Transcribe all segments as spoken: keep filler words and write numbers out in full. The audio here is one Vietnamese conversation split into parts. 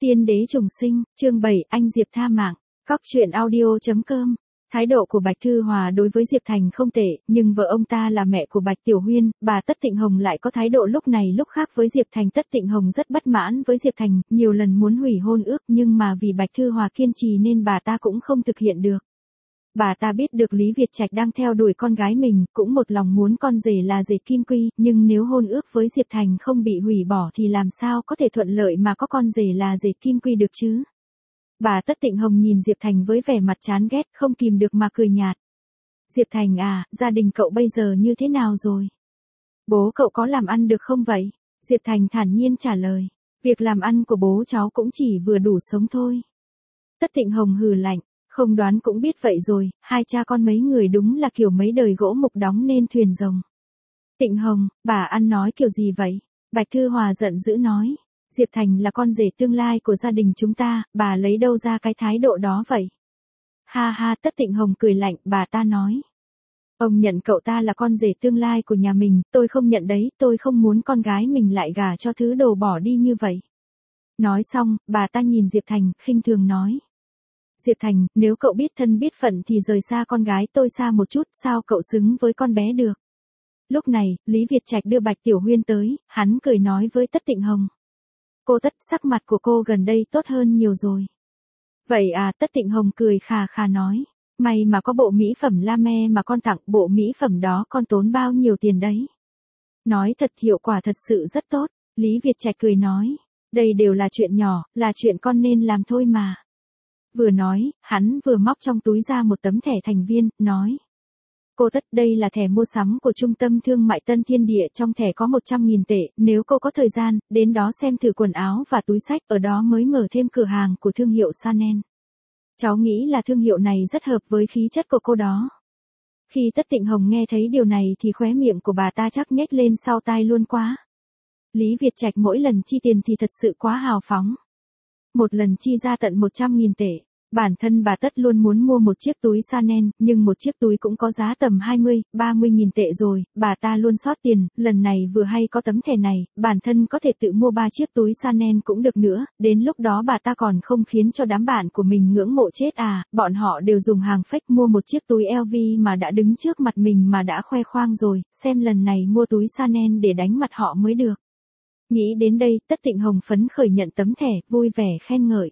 Tiên đế trùng sinh, chương bảy, anh Diệp tha mạng. Cóc truyện audio.com. Thái độ của Bạch Thư Hòa đối với Diệp Thành không tệ, nhưng vợ ông ta là mẹ của Bạch Tiểu Huyên, bà Tất Tịnh Hồng lại có thái độ lúc này lúc khác với Diệp Thành. Tất Tịnh Hồng rất bất mãn với Diệp Thành, nhiều lần muốn hủy hôn ước nhưng mà vì Bạch Thư Hòa kiên trì nên bà ta cũng không thực hiện được. Bà ta biết được Lý Việt Trạch đang theo đuổi con gái mình, cũng một lòng muốn con rể là rể Kim Quy, nhưng nếu hôn ước với Diệp Thành không bị hủy bỏ thì làm sao có thể thuận lợi mà có con rể là rể Kim Quy được chứ? Bà Tất Tịnh Hồng nhìn Diệp Thành với vẻ mặt chán ghét, không kìm được mà cười nhạt. Diệp Thành à, gia đình cậu bây giờ như thế nào rồi? Bố cậu có làm ăn được không vậy? Diệp Thành thản nhiên trả lời. Việc làm ăn của bố cháu cũng chỉ vừa đủ sống thôi. Tất Tịnh Hồng hừ lạnh. Không đoán cũng biết vậy rồi, hai cha con mấy người đúng là kiểu mấy đời gỗ mục đóng nên thuyền rồng. Tịnh Hồng, bà ăn nói kiểu gì vậy? Bạch Thư Hòa giận dữ nói. Diệp Thành là con rể tương lai của gia đình chúng ta, bà lấy đâu ra cái thái độ đó vậy? Ha ha, Tất Tịnh Hồng cười lạnh, bà ta nói. Ông nhận cậu ta là con rể tương lai của nhà mình, tôi không nhận đấy, tôi không muốn con gái mình lại gả cho thứ đồ bỏ đi như vậy. Nói xong, bà ta nhìn Diệp Thành, khinh thường nói. Diệp Thành, nếu cậu biết thân biết phận thì rời xa con gái tôi xa một chút, sao cậu xứng với con bé được? Lúc này, Lý Việt Trạch đưa Bạch Tiểu Huyên tới, hắn cười nói với Tất Tịnh Hồng. Cô Tất, sắc mặt của cô gần đây tốt hơn nhiều rồi. Vậy à, Tất Tịnh Hồng cười khà khà nói. May mà có bộ mỹ phẩm La Me mà con tặng, bộ mỹ phẩm đó con tốn bao nhiêu tiền đấy? Nói thật, hiệu quả thật sự rất tốt. Lý Việt Trạch cười nói. Đây đều là chuyện nhỏ, là chuyện con nên làm thôi mà. Vừa nói, hắn vừa móc trong túi ra một tấm thẻ thành viên, nói. Cô Tất, đây là thẻ mua sắm của Trung tâm Thương mại Tân Thiên Địa, trong thẻ có một trăm nghìn tệ, nếu cô có thời gian, đến đó xem thử quần áo và túi xách, ở đó mới mở thêm cửa hàng của thương hiệu Chanel. Cháu nghĩ là thương hiệu này rất hợp với khí chất của cô đó. Khi Tất Tịnh Hồng nghe thấy điều này thì khóe miệng của bà ta chắc nhếch lên sau tai luôn quá. Lý Việt Trạch mỗi lần chi tiền thì thật sự quá hào phóng. Một lần chi ra tận một trăm nghìn tệ. Bản thân bà Tất luôn muốn mua một chiếc túi Chanel, nhưng một chiếc túi cũng có giá tầm hai mươi, ba mươi nghìn tệ rồi, bà ta luôn sót tiền, lần này vừa hay có tấm thẻ này, bản thân có thể tự mua ba chiếc túi Chanel cũng được nữa, đến lúc đó bà ta còn không khiến cho đám bạn của mình ngưỡng mộ chết à, bọn họ đều dùng hàng fake mua một chiếc túi L V mà đã đứng trước mặt mình mà đã khoe khoang rồi, xem lần này mua túi Chanel để đánh mặt họ mới được. Nghĩ đến đây, Tất Tịnh Hồng phấn khởi nhận tấm thẻ, vui vẻ khen ngợi.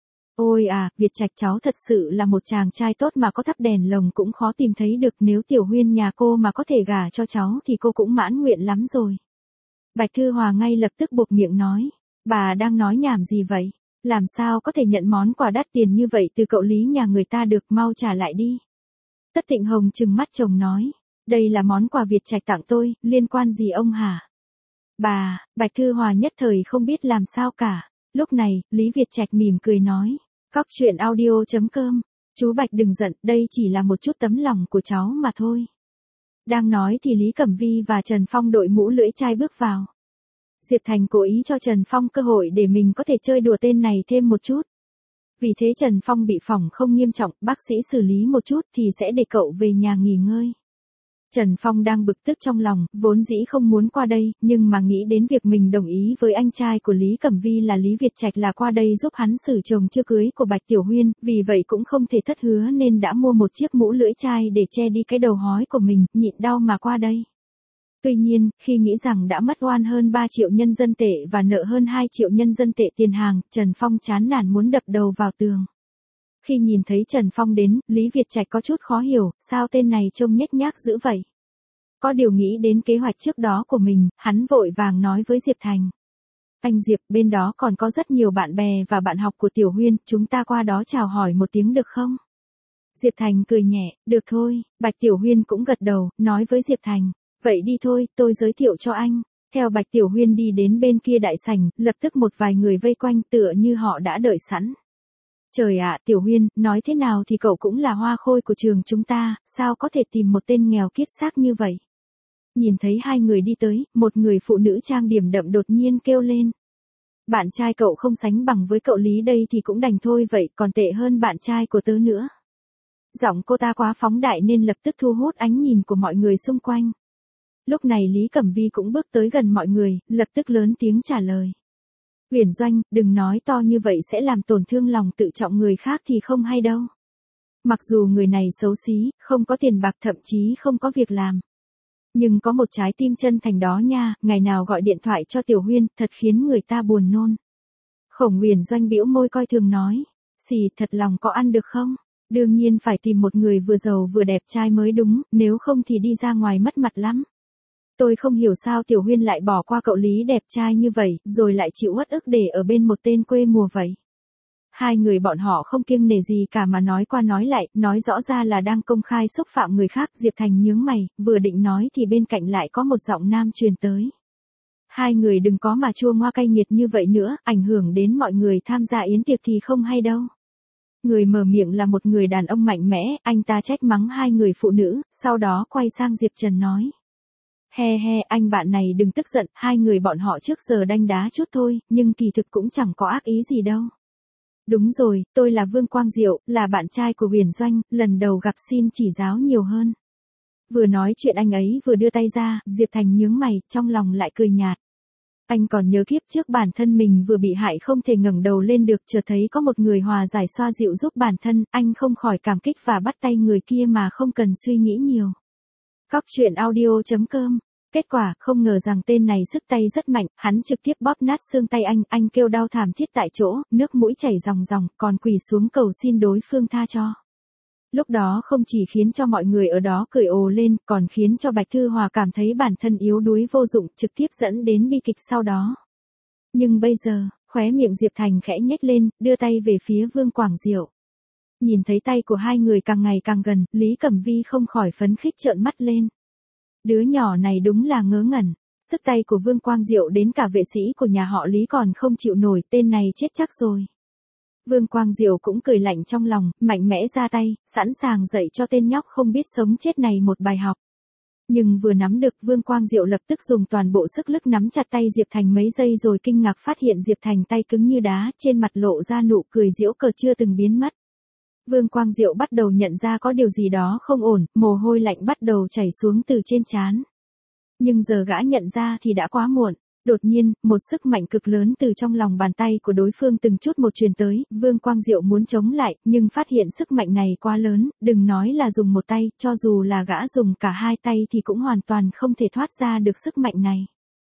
Ôi à, Việt Trạch cháu thật sự là một chàng trai tốt mà có thắp đèn lồng cũng khó tìm thấy được, nếu Tiểu Huyên nhà cô mà có thể gả cho cháu thì cô cũng mãn nguyện lắm rồi. Bạch Thư Hòa ngay lập tức buộc miệng nói, bà đang nói nhảm gì vậy? Làm sao có thể nhận món quà đắt tiền như vậy từ cậu Lý nhà người ta được, mau trả lại đi. Tất Tịnh Hồng trừng mắt chồng nói, đây là món quà Việt Trạch tặng tôi, liên quan gì ông hả? Bà, Bạch Thư Hòa nhất thời không biết làm sao cả. Lúc này, Lý Việt Trạch mỉm cười nói. Cóc truyện audio.com. Chú Bạch đừng giận, đây chỉ là một chút tấm lòng của cháu mà thôi. Đang nói thì Lý Cẩm Vi và Trần Phong đội mũ lưỡi chai bước vào. Diệp Thành cố ý cho Trần Phong cơ hội để mình có thể chơi đùa tên này thêm một chút. Vì thế Trần Phong bị phỏng không nghiêm trọng, bác sĩ xử lý một chút thì sẽ để cậu về nhà nghỉ ngơi. Trần Phong đang bực tức trong lòng, vốn dĩ không muốn qua đây, nhưng mà nghĩ đến việc mình đồng ý với anh trai của Lý Cẩm Vi là Lý Việt Trạch là qua đây giúp hắn xử chồng chưa cưới của Bạch Tiểu Huyên, vì vậy cũng không thể thất hứa nên đã mua một chiếc mũ lưỡi chai để che đi cái đầu hói của mình, nhịn đau mà qua đây. Tuy nhiên, khi nghĩ rằng đã mất oan hơn ba triệu nhân dân tệ và nợ hơn hai triệu nhân dân tệ tiền hàng, Trần Phong chán nản muốn đập đầu vào tường. Khi nhìn thấy Trần Phong đến, Lý Việt Trạch có chút khó hiểu, sao tên này trông nhếch nhác dữ vậy? Có điều nghĩ đến kế hoạch trước đó của mình, hắn vội vàng nói với Diệp Thành. Anh Diệp, bên đó còn có rất nhiều bạn bè và bạn học của Tiểu Huyên, chúng ta qua đó chào hỏi một tiếng được không? Diệp Thành cười nhẹ, được thôi, Bạch Tiểu Huyên cũng gật đầu, nói với Diệp Thành. Vậy đi thôi, tôi giới thiệu cho anh. Theo Bạch Tiểu Huyên đi đến bên kia đại sảnh, lập tức một vài người vây quanh tựa như họ đã đợi sẵn. Trời ạ, Tiểu Huyên, nói thế nào thì cậu cũng là hoa khôi của trường chúng ta, sao có thể tìm một tên nghèo kiết xác như vậy? Nhìn thấy hai người đi tới, một người phụ nữ trang điểm đậm đột nhiên kêu lên. Bạn trai cậu không sánh bằng với cậu Lý đây thì cũng đành thôi vậy, còn tệ hơn bạn trai của tớ nữa. Giọng cô ta quá phóng đại nên lập tức thu hút ánh nhìn của mọi người xung quanh. Lúc này Lý Cẩm Vi cũng bước tới gần mọi người, lập tức lớn tiếng trả lời. Uyển Doanh, đừng nói to như vậy sẽ làm tổn thương lòng tự trọng người khác thì không hay đâu. Mặc dù người này xấu xí, không có tiền bạc thậm chí không có việc làm. Nhưng có một trái tim chân thành đó nha, ngày nào gọi điện thoại cho Tiểu Huyên, thật khiến người ta buồn nôn. Khổng Uyển Doanh bĩu môi coi thường nói, xì thật lòng có ăn được không? Đương nhiên phải tìm một người vừa giàu vừa đẹp trai mới đúng, nếu không thì đi ra ngoài mất mặt lắm. Tôi không hiểu sao Tiểu Huyên lại bỏ qua cậu Lý đẹp trai như vậy, rồi lại chịu uất ức để ở bên một tên quê mùa vậy. Hai người bọn họ không kiêng nể gì cả mà nói qua nói lại, nói rõ ra là đang công khai xúc phạm người khác. Diệp Thành nhướng mày, vừa định nói thì bên cạnh lại có một giọng nam truyền tới. Hai người đừng có mà chua ngoa cay nghiệt như vậy nữa, ảnh hưởng đến mọi người tham gia yến tiệc thì không hay đâu. Người mở miệng là một người đàn ông mạnh mẽ, anh ta trách mắng hai người phụ nữ, sau đó quay sang Diệp Trần nói. He he, anh bạn này đừng tức giận, hai người bọn họ trước giờ đanh đá chút thôi, nhưng kỳ thực cũng chẳng có ác ý gì đâu. Đúng rồi, tôi là Vương Quang Diệu, là bạn trai của Uyển Doanh, lần đầu gặp xin chỉ giáo nhiều hơn. Vừa nói chuyện anh ấy vừa đưa tay ra, Diệp Thành nhướng mày, trong lòng lại cười nhạt. Anh còn nhớ kiếp trước bản thân mình vừa bị hại không thể ngẩng đầu lên được, chợt thấy có một người hòa giải xoa dịu giúp bản thân, anh không khỏi cảm kích và bắt tay người kia mà không cần suy nghĩ nhiều. Cóc truyện audio chấm com. Kết quả, không ngờ rằng tên này sức tay rất mạnh, hắn trực tiếp bóp nát xương tay anh, anh kêu đau thảm thiết tại chỗ, nước mũi chảy ròng ròng, còn quỳ xuống cầu xin đối phương tha cho. Lúc đó không chỉ khiến cho mọi người ở đó cười ồ lên, còn khiến cho Bạch Thư Hòa cảm thấy bản thân yếu đuối vô dụng, trực tiếp dẫn đến bi kịch sau đó. Nhưng bây giờ, khóe miệng Diệp Thành khẽ nhếch lên, đưa tay về phía Vương Quang Diệu. Nhìn thấy tay của hai người càng ngày càng gần, Lý Cẩm Vi không khỏi phấn khích trợn mắt lên. Đứa nhỏ này đúng là ngớ ngẩn. Sức tay của Vương Quang Diệu đến cả vệ sĩ của nhà họ Lý còn không chịu nổi, tên này chết chắc rồi. Vương Quang Diệu cũng cười lạnh trong lòng, mạnh mẽ ra tay, sẵn sàng dạy cho tên nhóc không biết sống chết này một bài học. Nhưng vừa nắm được, Vương Quang Diệu lập tức dùng toàn bộ sức lực nắm chặt tay Diệp Thành mấy giây rồi kinh ngạc phát hiện Diệp Thành tay cứng như đá, trên mặt lộ ra nụ cười giễu cợt chưa từng biến mất. Vương Quang Diệu bắt đầu nhận ra có điều gì đó không ổn, mồ hôi lạnh bắt đầu chảy xuống từ trên trán. Nhưng giờ gã nhận ra thì đã quá muộn. Đột nhiên, một sức mạnh cực lớn từ trong lòng bàn tay của đối phương từng chút một truyền tới, Vương Quang Diệu muốn chống lại, nhưng phát hiện sức mạnh này quá lớn, đừng nói là dùng một tay, cho dù là gã dùng cả hai tay thì cũng hoàn toàn không thể thoát ra được sức mạnh này.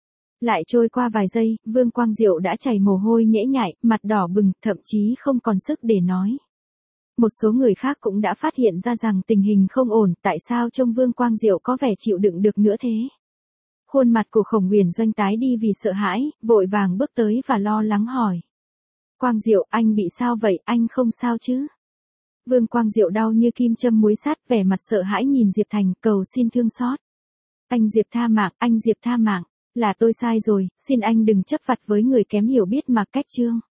Lại trôi qua vài giây, Vương Quang Diệu đã chảy mồ hôi nhễ nhại, mặt đỏ bừng, thậm chí không còn sức để nói. Một số người khác cũng đã phát hiện ra rằng tình hình không ổn, tại sao trông Vương Quang Diệu có vẻ chịu đựng được nữa thế. Khuôn mặt của Khổng Uyển Doanh tái đi vì sợ hãi, vội vàng bước tới và lo lắng hỏi. Quang Diệu, anh bị sao vậy, anh không sao chứ? Vương Quang Diệu đau như kim châm muối sát, vẻ mặt sợ hãi nhìn Diệp Thành, cầu xin thương xót. Anh Diệp tha mạng, anh Diệp tha mạng, là tôi sai rồi, xin anh đừng chấp vặt với người kém hiểu biết mà cách trương.